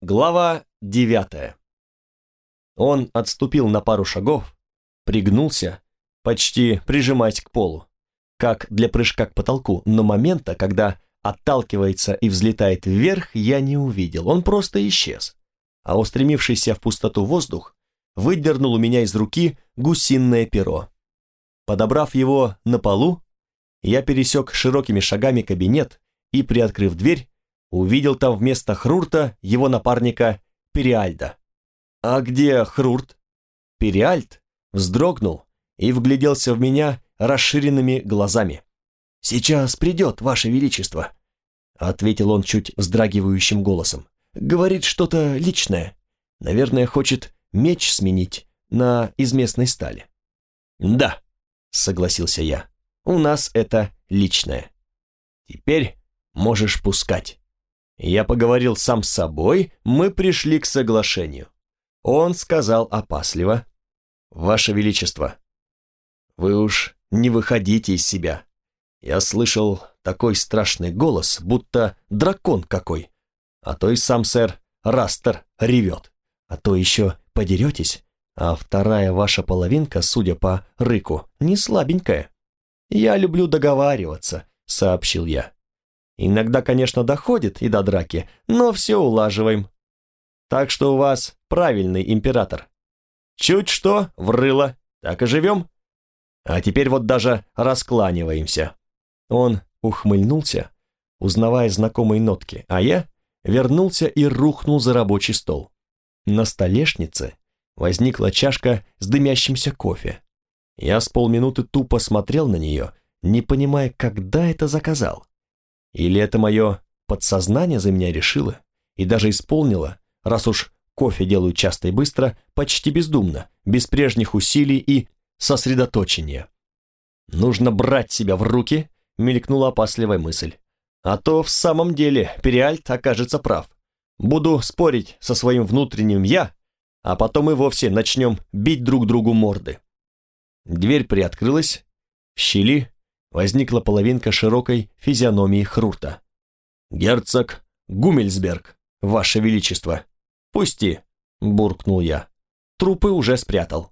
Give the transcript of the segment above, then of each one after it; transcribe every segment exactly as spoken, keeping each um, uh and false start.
Глава девятая. Он отступил на пару шагов, пригнулся, почти прижимаясь к полу, как для прыжка к потолку, но момента, когда отталкивается и взлетает вверх, я не увидел, он просто исчез, а устремившийся в пустоту воздух выдернул у меня из руки гусиное перо. Подобрав его на полу, я пересек широкими шагами кабинет и, приоткрыв дверь, увидел там вместо Хрурта его напарника Периальда. «А где Хрурт?» Периальд вздрогнул и вгляделся в меня расширенными глазами. «Сейчас придет, Ваше Величество», — ответил он чуть вздрагивающим голосом. «Говорит что-то личное. Наверное, хочет меч сменить на из местной стали». «Да», — согласился я, — «у нас это личное. Теперь можешь пускать». Я поговорил сам с собой, мы пришли к соглашению. Он сказал опасливо: «Ваше Величество, вы уж не выходите из себя. Я слышал такой страшный голос, будто дракон какой, а то и сам сэр Растер ревет, а то еще подеретесь, а вторая ваша половинка, судя по рыку, не слабенькая. Я люблю договариваться», — сообщил я. «Иногда, конечно, доходит и до драки, но все улаживаем. Так что у вас правильный император. Чуть что, врыло, так и живем. А теперь вот даже раскланиваемся». Он ухмыльнулся, узнавая знакомые нотки, а я вернулся и рухнул за рабочий стол. На столешнице возникла чашка с дымящимся кофе. Я с полминуты тупо смотрел на нее, не понимая, когда это заказал. Или это мое подсознание за меня решило и даже исполнило, раз уж кофе делаю часто и быстро, почти бездумно, без прежних усилий и сосредоточения. «Нужно брать себя в руки», — мелькнула опасливая мысль. «А то в самом деле Периальд окажется прав. Буду спорить со своим внутренним «я», а потом и вовсе начнем бить друг другу морды». Дверь приоткрылась, в щели возникла половинка широкой физиономии Хрурта. «Герцог Гуммельсберг, Ваше Величество». «Пусти», — буркнул я. «Трупы уже спрятал».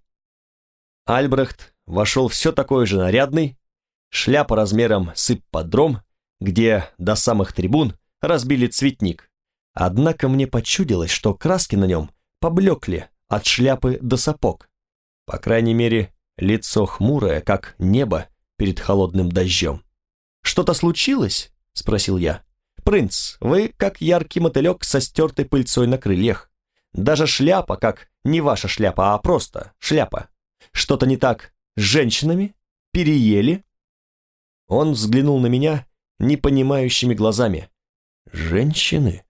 Альбрехт вошел все такой же нарядный, шляпа размером с ипподром, где до самых трибун разбили цветник. Однако мне почудилось, что краски на нем поблекли от шляпы до сапог. По крайней мере, лицо хмурое, как небо перед холодным дождем. «Что-то случилось?» — спросил я. «Принц, вы как яркий мотылек со стертой пыльцой на крыльях. Даже шляпа, как не ваша шляпа, а просто шляпа. Что-то не так с женщинами? Переели?» Он взглянул на меня непонимающими глазами. «Женщины?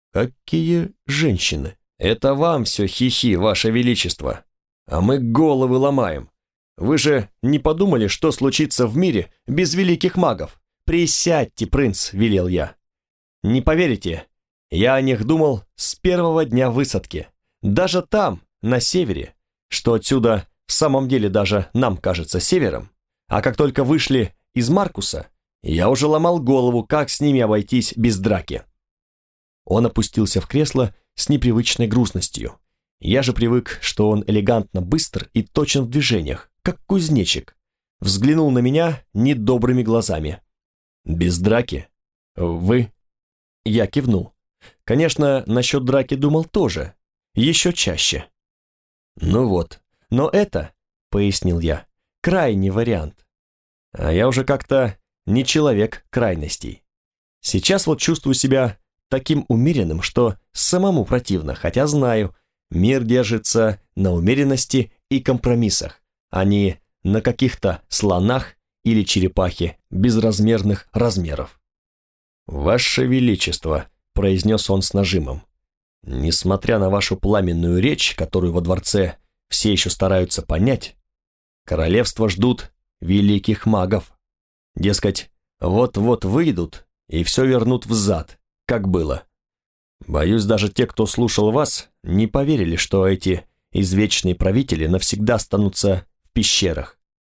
Какие женщины? Это вам все хихи, Ваше Величество. А мы головы ломаем. Вы же не подумали, что случится в мире без великих магов? Присядьте, принц», — велел я. «Не поверите, я о них думал с первого дня высадки. Даже там, на севере, что отсюда в самом деле даже нам кажется севером. А как только вышли из Маркуса, я уже ломал голову, как с ними обойтись без драки». Он опустился в кресло с непривычной грустностью. Я же привык, что он элегантно быстр и точен в движениях, как кузнечик. Взглянул на меня недобрыми глазами. «Без драки? Вы?» Я кивнул. Конечно, насчет драки думал тоже. Еще чаще. «Ну вот, но это, — пояснил я, — крайний вариант. А я уже как-то не человек крайностей. Сейчас вот чувствую себя таким умеренным, что самому противно, хотя знаю, мир держится на умеренности и компромиссах, а не на каких-то слонах или черепахе безразмерных размеров. «Ваше Величество», — произнес он с нажимом, — «несмотря на вашу пламенную речь, которую во дворце все еще стараются понять, королевство ждут великих магов. Дескать, вот-вот выйдут и все вернут взад, как было. Боюсь, даже те, кто слушал вас, не поверили, что эти извечные правители навсегда останутся в пещерах».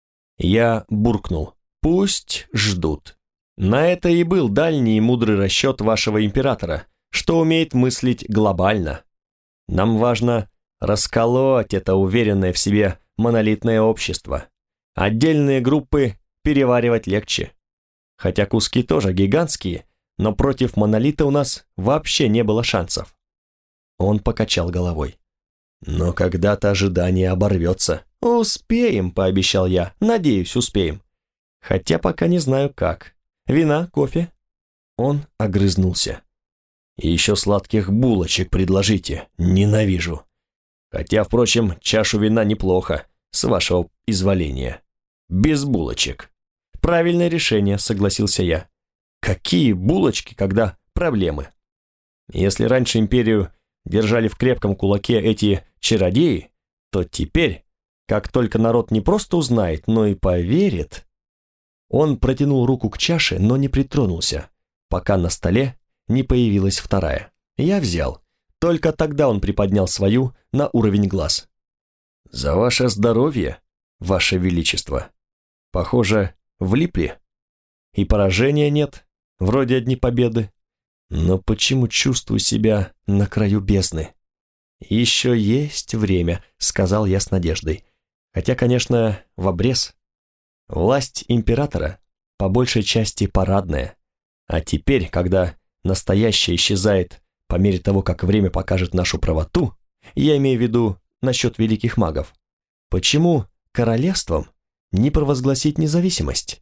Я буркнул: «Пусть ждут». На это и был дальний и мудрый расчет вашего императора, что умеет мыслить глобально. Нам важно расколоть это уверенное в себе монолитное общество. Отдельные группы переваривать легче. Хотя куски тоже гигантские, но против монолита у нас вообще не было шансов. Он покачал головой. Но когда-то ожидание оборвется. Успеем, пообещал я. Надеюсь, успеем. Хотя пока не знаю как. Вина, кофе? Он огрызнулся. И еще сладких булочек предложите. Ненавижу. Хотя, впрочем, чашу вина неплохо, с вашего изволения. Без булочек. Правильное решение, согласился я. Какие булочки, когда проблемы? Если раньше империю держали в крепком кулаке эти чародеи, то теперь, как только народ не просто узнает, но и поверит... Он протянул руку к чаше, но не притронулся, пока на столе не появилась вторая. Я взял. Только тогда он приподнял свою на уровень глаз. «За ваше здоровье, ваше величество. Похоже, влипли. И поражения нет, вроде одни победы. Но почему чувствую себя на краю бездны?» «Еще есть время», — сказал я с надеждой. Хотя, конечно, в обрез. Власть императора по большей части парадная. А теперь, когда настоящее исчезает по мере того, как время покажет нашу правоту, я имею в виду насчет великих магов, почему королевством не провозгласить независимость?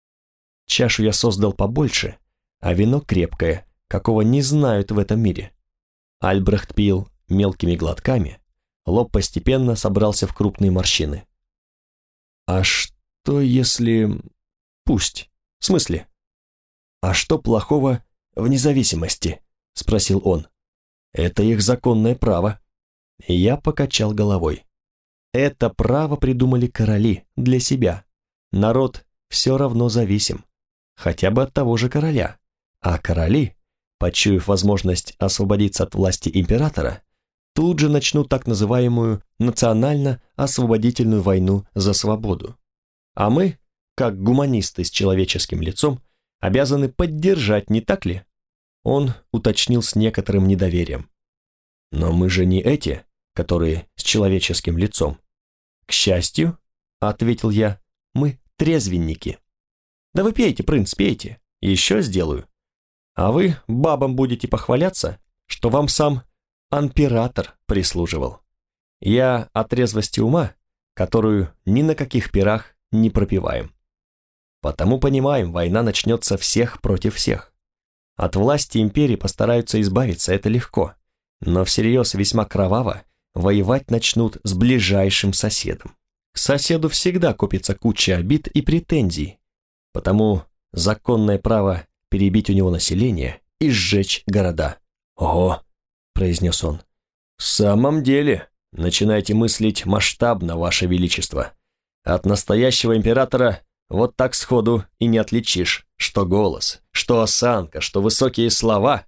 Чашу я создал побольше, а вино крепкое, какого не знают в этом мире. Альбрехт пил мелкими глотками, лоб постепенно собрался в крупные морщины. «А что если... Пусть. В смысле? А что плохого в независимости?» — спросил он. «Это их законное право». И я покачал головой. Это право придумали короли для себя. Народ все равно зависим. Хотя бы от того же короля. А короли, почуяв возможность освободиться от власти императора, тут же начнут так называемую национально-освободительную войну за свободу. А мы, как гуманисты с человеческим лицом, обязаны поддержать, не так ли? Он уточнил с некоторым недоверием. Но мы же не эти, которые с человеческим лицом. К счастью, ответил я, мы трезвенники. Да вы пейте, принц, пейте, еще сделаю. А вы бабам будете похваляться, что вам сам император прислуживал. Я о трезвости ума, которую ни на каких пирах не пропиваем. Потому понимаем, война начнется всех против всех. От власти империи постараются избавиться, это легко. Но всерьез весьма кроваво воевать начнут с ближайшим соседом. К соседу всегда копится куча обид и претензий. Потому законное право перебить у него население и сжечь города. «Ого!» – произнес он. «В самом деле, начинайте мыслить масштабно, ваше величество. От настоящего императора вот так сходу и не отличишь, что голос, что осанка, что высокие слова».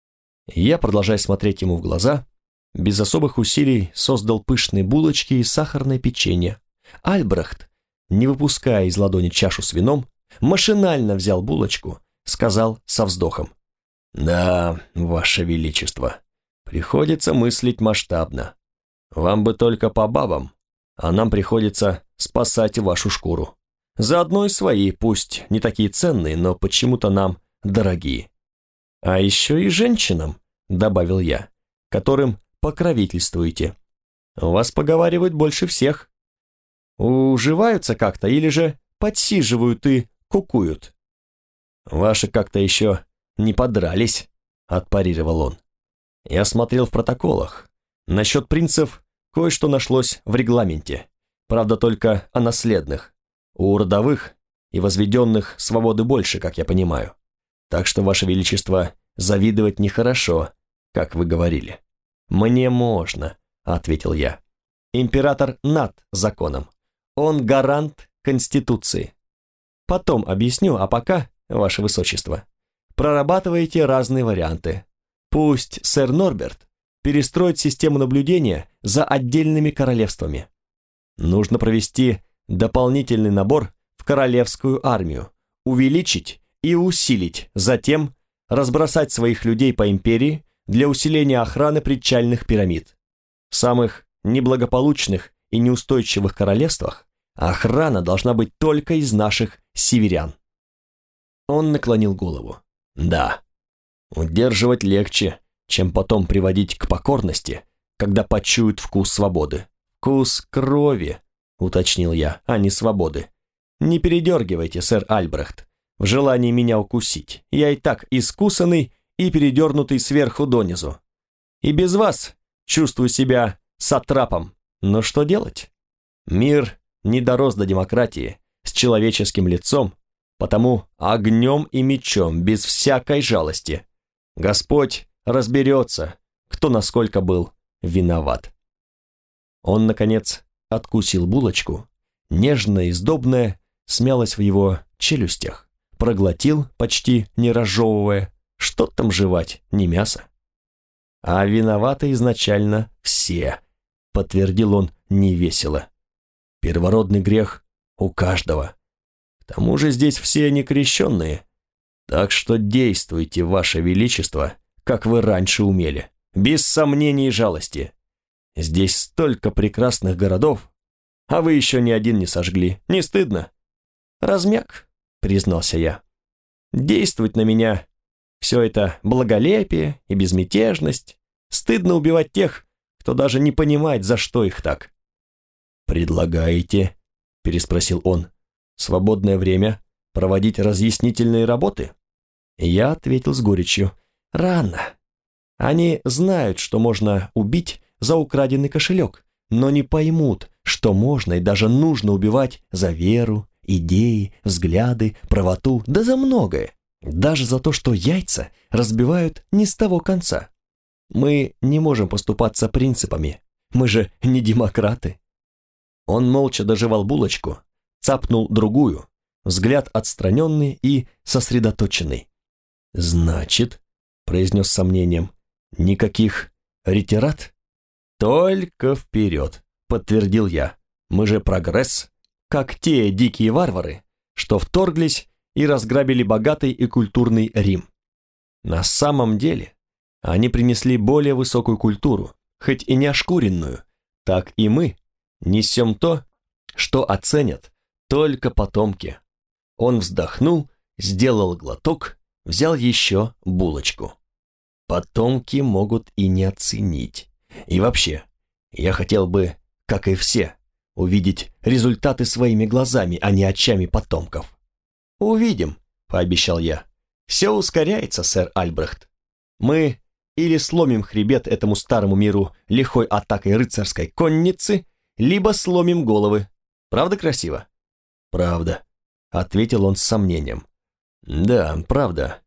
Я, продолжая смотреть ему в глаза, без особых усилий создал пышные булочки и сахарное печенье. Альбрехт, не выпуская из ладони чашу с вином, машинально взял булочку, сказал со вздохом. «Да, ваше величество, приходится мыслить масштабно. Вам бы только по бабам, а нам приходится спасать вашу шкуру. Заодно и свои, пусть не такие ценные, но почему-то нам дорогие. А еще и женщинам, добавил я, которым покровительствуете. У вас поговаривают больше всех. Уживаются как-то или же подсиживают и кукуют. Ваши как-то еще не подрались, отпарировал он. Я смотрел в протоколах. Насчет принцев кое-что нашлось в регламенте. Правда, только о наследных. У родовых и возведенных свободы больше, как я понимаю. Так что, ваше величество, завидовать нехорошо, как вы говорили. Мне можно, ответил я. Император над законом. Он гарант Конституции. Потом объясню, а пока, ваше высочество, прорабатывайте разные варианты. Пусть сэр Норберт перестроит систему наблюдения за отдельными королевствами. Нужно провести дополнительный набор в королевскую армию, увеличить и усилить, затем разбросать своих людей по империи, для усиления охраны причальных пирамид. В самых неблагополучных и неустойчивых королевствах охрана должна быть только из наших северян. Он наклонил голову. Да, удерживать легче, чем потом приводить к покорности, когда почуют вкус свободы. Вкус крови, уточнил я, а не свободы. Не передергивайте, сэр Альбрехт, в желании меня укусить. Я и так искусанный и передернутый сверху донизу. И без вас чувствую себя сатрапом. Но что делать? Мир не дорос до демократии с человеческим лицом, потому огнем и мечом, без всякой жалости. Господь разберется, кто насколько был виноват. Он, наконец, откусил булочку, нежная и сдобная, смялась в его челюстях, проглотил, почти не разжевывая, что там жевать, не мясо. А виноваты изначально все, подтвердил он невесело. Первородный грех у каждого. К тому же здесь все некрещенные, так что действуйте, ваше величество, как вы раньше умели, без сомнений и жалости. Здесь столько прекрасных городов, а вы еще ни один не сожгли, не стыдно? Размяк, признался я. Действовать на меня все это благолепие и безмятежность. Стыдно убивать тех, кто даже не понимает, за что их так. «Предлагаете?» – переспросил он. «Свободное время проводить разъяснительные работы?» Я ответил с горечью. «Рано. Они знают, что можно убить за украденный кошелек, но не поймут, что можно и даже нужно убивать за веру, идеи, взгляды, правоту, да за многое. Даже за то, что яйца разбивают не с того конца. Мы не можем поступаться принципами. Мы же не демократы». Он молча дожевал булочку, цапнул другую, взгляд отстраненный и сосредоточенный. «Значит», — произнес с сомнением, — «никаких ретират?» «Только вперед», — подтвердил я. «Мы же прогресс, как те дикие варвары, что вторглись и разграбили богатый и культурный Рим. На самом деле они принесли более высокую культуру, хоть и не ошкуренную, так и мы несем то, что оценят только потомки». Он вздохнул, сделал глоток, взял еще булочку. «Потомки могут и не оценить. И вообще, я хотел бы, как и все, увидеть результаты своими глазами, а не очами потомков». «Увидим», — пообещал я. «Все ускоряется, сэр Альбрехт. Мы или сломим хребет этому старому миру лихой атакой рыцарской конницы, либо сломим головы. Правда красиво?» «Правда», — ответил он с сомнением. «Да, правда.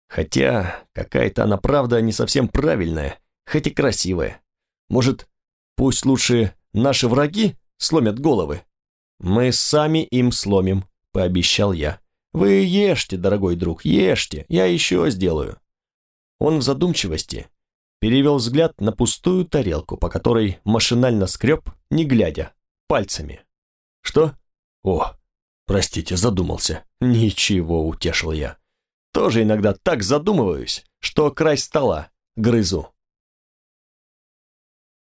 Хотя какая-то она правда не совсем правильная, хоть и красивая. Может, пусть лучше наши враги сломят головы?» «Мы сами им сломим», — пообещал я. «Вы ешьте, дорогой друг, ешьте, я еще сделаю». Он в задумчивости перевел взгляд на пустую тарелку, по которой машинально скреб, не глядя, пальцами. «Что? О, простите, задумался». «Ничего», — утешил я. «Тоже иногда так задумываюсь, что край стола грызу».